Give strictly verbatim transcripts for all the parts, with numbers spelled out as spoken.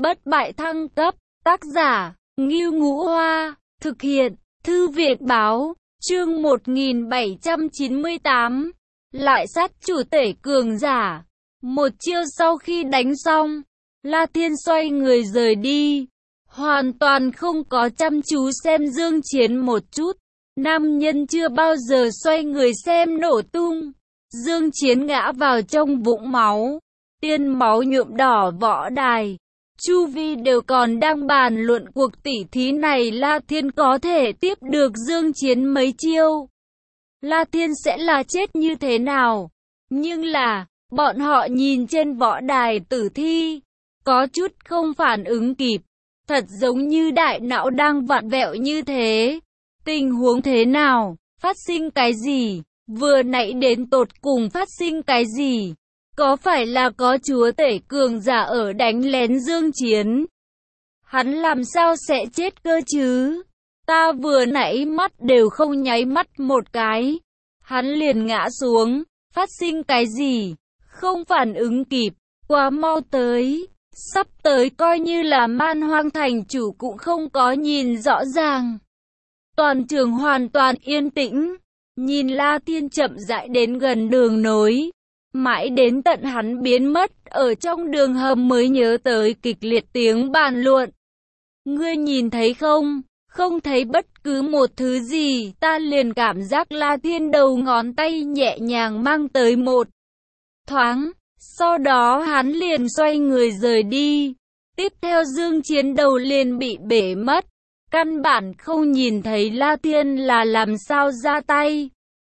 bất bại thăng cấp, tác giả, Ngưu Ngũ Hoa, thực hiện, Thư viện báo, chương một nghìn bảy trăm chín mươi tám, lại sát chủ tể cường giả. Một chiêu sau khi đánh xong, La Thiên xoay người rời đi, hoàn toàn không có chăm chú xem Dương Chiến một chút. Nam nhân chưa bao giờ xoay người xem nổ tung. Dương Chiến ngã vào trong vũng máu, tiên máu nhuộm đỏ võ đài. Chu vi đều còn đang bàn luận cuộc tỉ thí này, La Thiên có thể tiếp được Dương Chiến mấy chiêu, La Thiên sẽ là chết như thế nào. Nhưng là, bọn họ nhìn trên võ đài tử thi, có chút không phản ứng kịp, thật giống như đại não đang vặn vẹo như thế. Tình huống thế nào? Phát sinh cái gì? Vừa nãy đến tột cùng phát sinh cái gì? Có phải là có chúa tể cường giả ở đánh lén Dương Chiến? Hắn làm sao sẽ chết cơ chứ? Ta vừa nãy mắt đều không nháy mắt một cái, hắn liền ngã xuống. Phát sinh cái gì? Không phản ứng kịp, quá mau tới. Sắp tới coi như là Man Hoang thành chủ cũng không có nhìn rõ ràng. Toàn trường hoàn toàn yên tĩnh, nhìn La Thiên chậm rãi đến gần đường nối. Mãi đến tận hắn biến mất ở trong đường hầm mới nhớ tới kịch liệt tiếng bàn luận. Ngươi nhìn thấy không? Không thấy bất cứ một thứ gì. Ta liền cảm giác La Thiên đầu ngón tay nhẹ nhàng mang tới một thoáng. Sau đó hắn liền xoay người rời đi. Tiếp theo Dương Chiến đầu liền bị bể mất. Căn bản không nhìn thấy La Thiên là làm sao ra tay.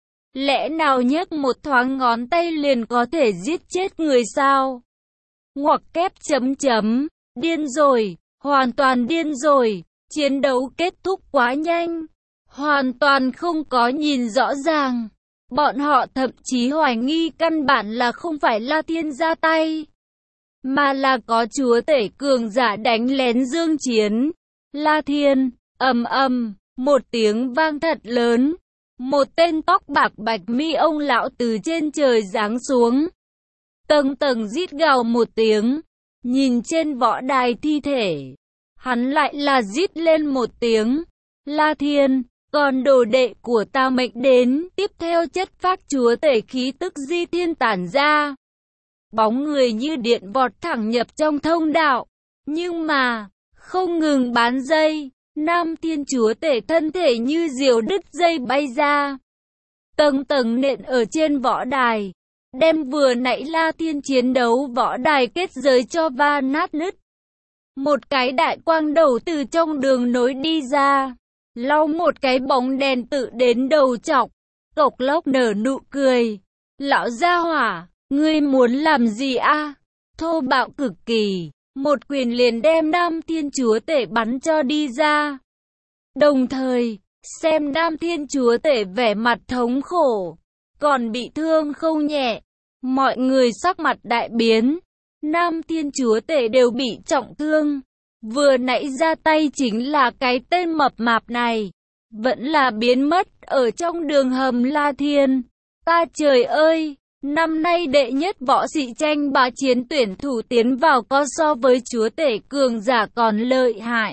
Lẽ nào nhấc một thoáng ngón tay liền có thể giết chết người sao? Ngoặc kép chấm chấm, điên rồi, hoàn toàn điên rồi, chiến đấu kết thúc quá nhanh, hoàn toàn không có nhìn rõ ràng. Bọn họ thậm chí hoài nghi căn bản là không phải La Thiên ra tay, mà là có chúa tể cường giả đánh lén Dương Chiến. La Thiên, ầm ầm, một tiếng vang thật lớn. Một tên tóc bạc bạch mi ông lão từ trên trời giáng xuống. Tầng tầng rít gào một tiếng. Nhìn trên võ đài thi thể, hắn lại là rít lên một tiếng. La Thiên, còn đồ đệ của ta mệnh đến. Tiếp theo chất phác chúa tể khí tức di thiên tản ra. Bóng người như điện vọt thẳng nhập trong thông đạo. Nhưng mà, không ngừng bán dây. Nam Thiên chúa tể thân thể như diều đứt dây bay ra. Tầng tầng nện ở trên võ đài, đem vừa nãy La Thiên chiến đấu võ đài kết giới cho va nát nứt. Một cái đại quang đầu từ trong đường nối đi ra, lau một cái bóng đèn tự đến đầu chọc. Cộc Lốc nở nụ cười. Lão gia hỏa, ngươi muốn làm gì a? Thô bạo cực kỳ. Một quyền liền đem Nam Thiên chúa tể bắn cho đi ra. Đồng thời, xem Nam Thiên chúa tể vẻ mặt thống khổ, còn bị thương không nhẹ. Mọi người sắc mặt đại biến. Nam Thiên chúa tể đều bị trọng thương. Vừa nãy ra tay chính là cái tên mập mạp này, vẫn là biến mất ở trong đường hầm La Thiên. Ta trời ơi! Năm nay đệ nhất võ sĩ tranh bá chiến tuyển thủ tiến vào có so với chúa tể cường giả còn lợi hại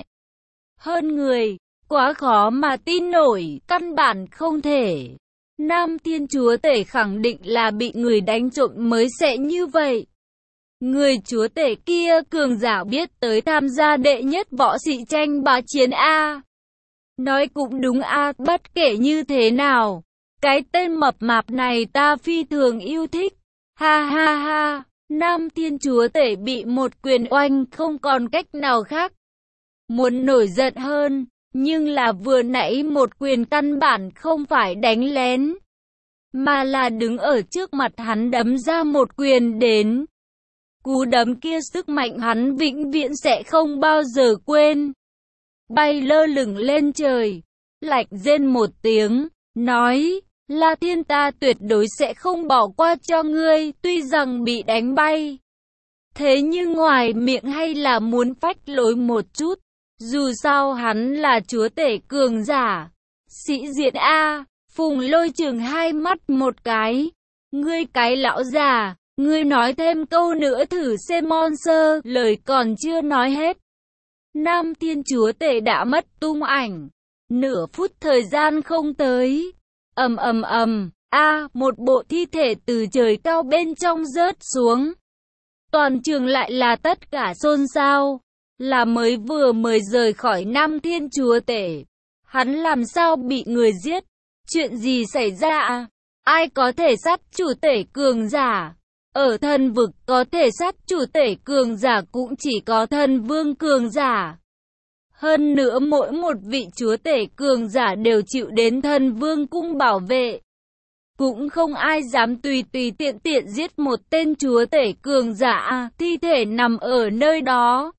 hơn người, quá khó mà tin nổi, căn bản không thể. Nam Thiên chúa tể khẳng định là bị người đánh trộm mới sẽ như vậy. Người chúa tể kia cường giả biết tới tham gia đệ nhất võ sĩ tranh bá chiến a. Nói cũng đúng a, bất kể như thế nào, cái tên mập mạp này ta phi thường yêu thích. Ha ha ha, Nam Thiên chúa tể bị một quyền oanh không còn cách nào khác. Muốn nổi giận hơn, nhưng là vừa nãy một quyền căn bản không phải đánh lén, mà là đứng ở trước mặt hắn đấm ra một quyền đến. Cú đấm kia sức mạnh hắn vĩnh viễn sẽ không bao giờ quên. Bay lơ lửng lên trời, lạnh rên một tiếng, nói: La Thiên, ta tuyệt đối sẽ không bỏ qua cho ngươi. Tuy rằng bị đánh bay, thế nhưng ngoài miệng hay là muốn phách lối một chút. Dù sao hắn là chúa tể cường giả, sĩ diện a. Phùng Lôi chừng hai mắt một cái. Ngươi cái lão già, Ngươi nói thêm câu nữa thử xem Monster, lời còn chưa nói hết. Nam Thiên Chúa Tể đã mất tung ảnh. Nửa phút thời gian không tới. Ầm ầm ầm, a, một bộ thi thể từ trời cao bên trong rớt xuống. Toàn trường lại là tất cả xôn xao. Là mới vừa mới rời khỏi Nam Thiên Chúa Tể. Hắn làm sao bị người giết? Chuyện gì xảy ra à? Ai có thể sát chủ tể cường giả? Ở thần vực có thể sát chủ tể cường giả cũng chỉ có thần vương cường giả. Hơn nữa mỗi một vị chúa tể cường giả đều chịu đến thần vương cung bảo vệ. Cũng không ai dám tùy tùy tiện tiện giết một tên chúa tể cường giả, thi thể nằm ở nơi đó.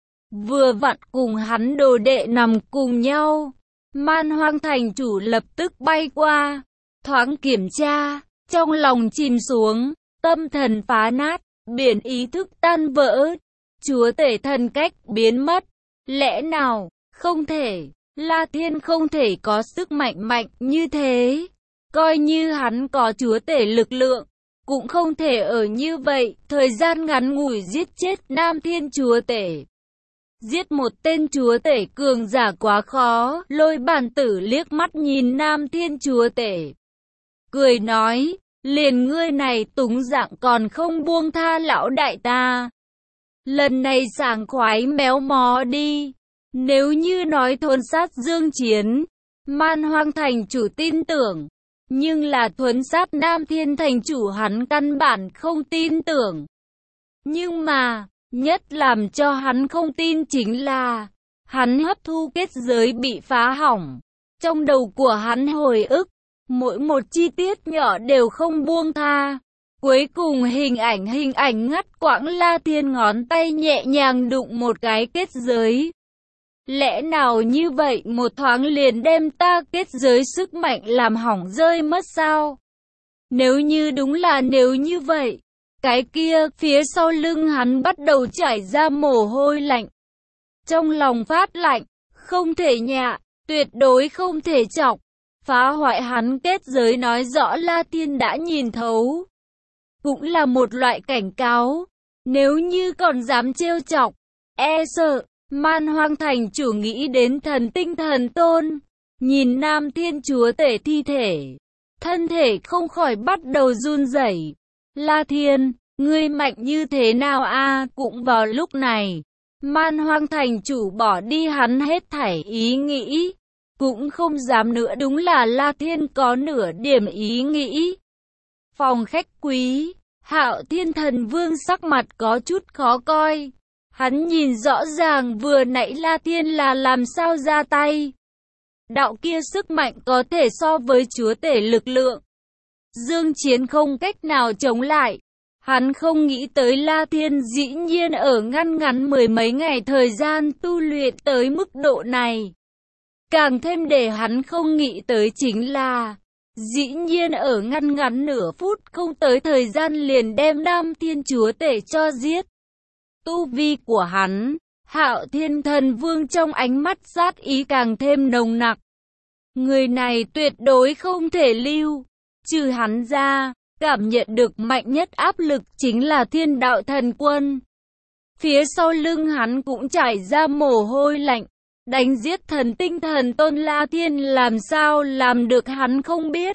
Vừa vặn cùng hắn đồ đệ nằm cùng nhau. Man Hoang thành chủ lập tức bay qua, thoáng kiểm tra, trong lòng chìm xuống, tâm thần phá nát, biển ý thức tan vỡ. Chúa tể thần cách biến mất. Lẽ nào, không thể, La Thiên không thể có sức mạnh mạnh như thế. Coi như hắn có chúa tể lực lượng, cũng không thể ở như vậy, thời gian ngắn ngủi giết chết Nam Thiên Chúa Tể. Giết một tên chúa tể cường giả quá khó, Lôi Bản Tử liếc mắt nhìn Nam Thiên Chúa Tể. Cười nói, liền ngươi này túng dạng còn không buông tha lão đại ta. Lần này sảng khoái méo mó đi. Nếu như nói thôn sát Dương Chiến, Man Hoang thành chủ tin tưởng. Nhưng là thuấn sát Nam Thiên thành chủ hắn căn bản không tin tưởng. Nhưng mà, nhất làm cho hắn không tin chính là, hắn hấp thu kết giới bị phá hỏng. Trong đầu của hắn hồi ức, mỗi một chi tiết nhỏ đều không buông tha. Cuối cùng hình ảnh hình ảnh ngắt quãng, La Thiên ngón tay nhẹ nhàng đụng một cái kết giới. Lẽ nào như vậy một thoáng liền đem ta kết giới sức mạnh làm hỏng rơi mất sao? Nếu như đúng là nếu như vậy, cái kia phía sau lưng hắn bắt đầu chảy ra mồ hôi lạnh. Trong lòng phát lạnh, không thể nhạ, tuyệt đối không thể chọc. Phá hoại hắn kết giới nói rõ La Thiên đã nhìn thấu. Cũng là một loại cảnh cáo. Nếu như còn dám trêu chọc, e sợ. Man Hoang thành chủ nghĩ đến thần tinh thần tôn, nhìn Nam Thiên Chúa Tể thi thể, thân thể không khỏi bắt đầu run rẩy. La Thiên, ngươi mạnh như thế nào a? Cũng vào lúc này, Man Hoang thành chủ bỏ đi hắn hết thảy ý nghĩ, cũng không dám nữa, đúng là La Thiên có nửa điểm ý nghĩ. Phòng khách quý, Hạo Thiên Thần Vương sắc mặt có chút khó coi. Hắn nhìn rõ ràng vừa nãy La Thiên là làm sao ra tay. Đạo kia sức mạnh có thể so với chúa tể lực lượng. Dương Chiến không cách nào chống lại. Hắn không nghĩ tới La Thiên dĩ nhiên ở ngăn ngắn mười mấy ngày thời gian tu luyện tới mức độ này. Càng thêm để hắn không nghĩ tới chính là, dĩ nhiên ở ngăn ngắn nửa phút không tới thời gian liền đem Nam Thiên Chúa Tể cho giết. Tu vi của hắn, Hạo Thiên Thần Vương trong ánh mắt sát ý càng thêm nồng nặc. Người này tuyệt đối không thể lưu. Trừ hắn ra, cảm nhận được mạnh nhất áp lực chính là Thiên Đạo Thần Quân. Phía sau lưng hắn cũng chảy ra mồ hôi lạnh. Đánh giết thần tinh thần tôn La Thiên làm sao làm được hắn không biết.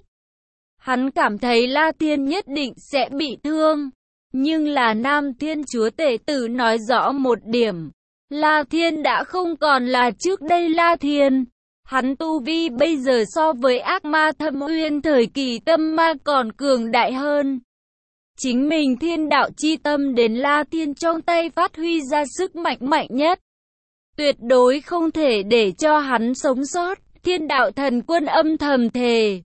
Hắn cảm thấy La Thiên nhất định sẽ bị thương. Nhưng là Nam Thiên Chúa Tể Tử nói rõ một điểm. La Thiên đã không còn là trước đây La Thiên. Hắn tu vi bây giờ so với ác ma thâm uyên thời kỳ tâm ma còn cường đại hơn. Chính mình thiên đạo chi tâm đến La Thiên trong tay phát huy ra sức mạnh mạnh nhất. Tuyệt đối không thể để cho hắn sống sót. Thiên đạo thần quân âm thầm thề.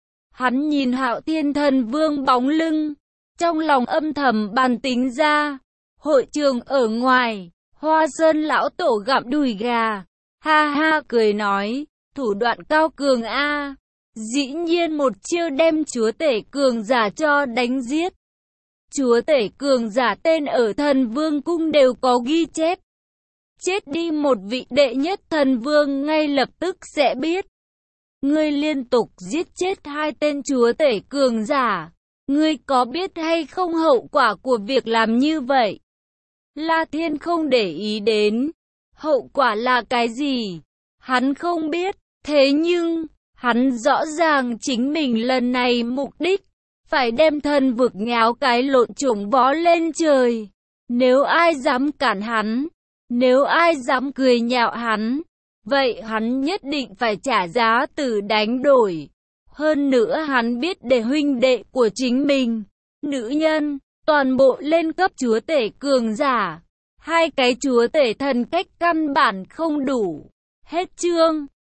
Hắn nhìn Hạo Thiên Thần Vương bóng lưng. Trong lòng âm thầm bàn tính ra. Hội trường ở ngoài, Hoa Sơn lão tổ gặm đùi gà. Ha ha cười nói, thủ đoạn cao cường a, dĩ nhiên một chiêu đem chúa tể cường giả cho đánh giết. Chúa tể cường giả tên ở thần vương cung đều có ghi chép. Chết đi một vị đệ nhất thần vương ngay lập tức sẽ biết. Ngươi liên tục giết chết hai tên chúa tể cường giả. Ngươi có biết hay không hậu quả của việc làm như vậy? La Thiên không để ý đến hậu quả là cái gì. Hắn không biết, thế nhưng, hắn rõ ràng chính mình lần này mục đích, phải đem thần vực nháo cái lộn chủng vó lên trời. Nếu ai dám cản hắn, nếu ai dám cười nhạo hắn, vậy hắn nhất định phải trả giá từ đánh đổi. Hơn nữa hắn biết để huynh đệ của chính mình, nữ nhân, toàn bộ lên cấp chúa tể cường giả. Hai cái chúa tể thần cách căn bản không đủ. Hết chương.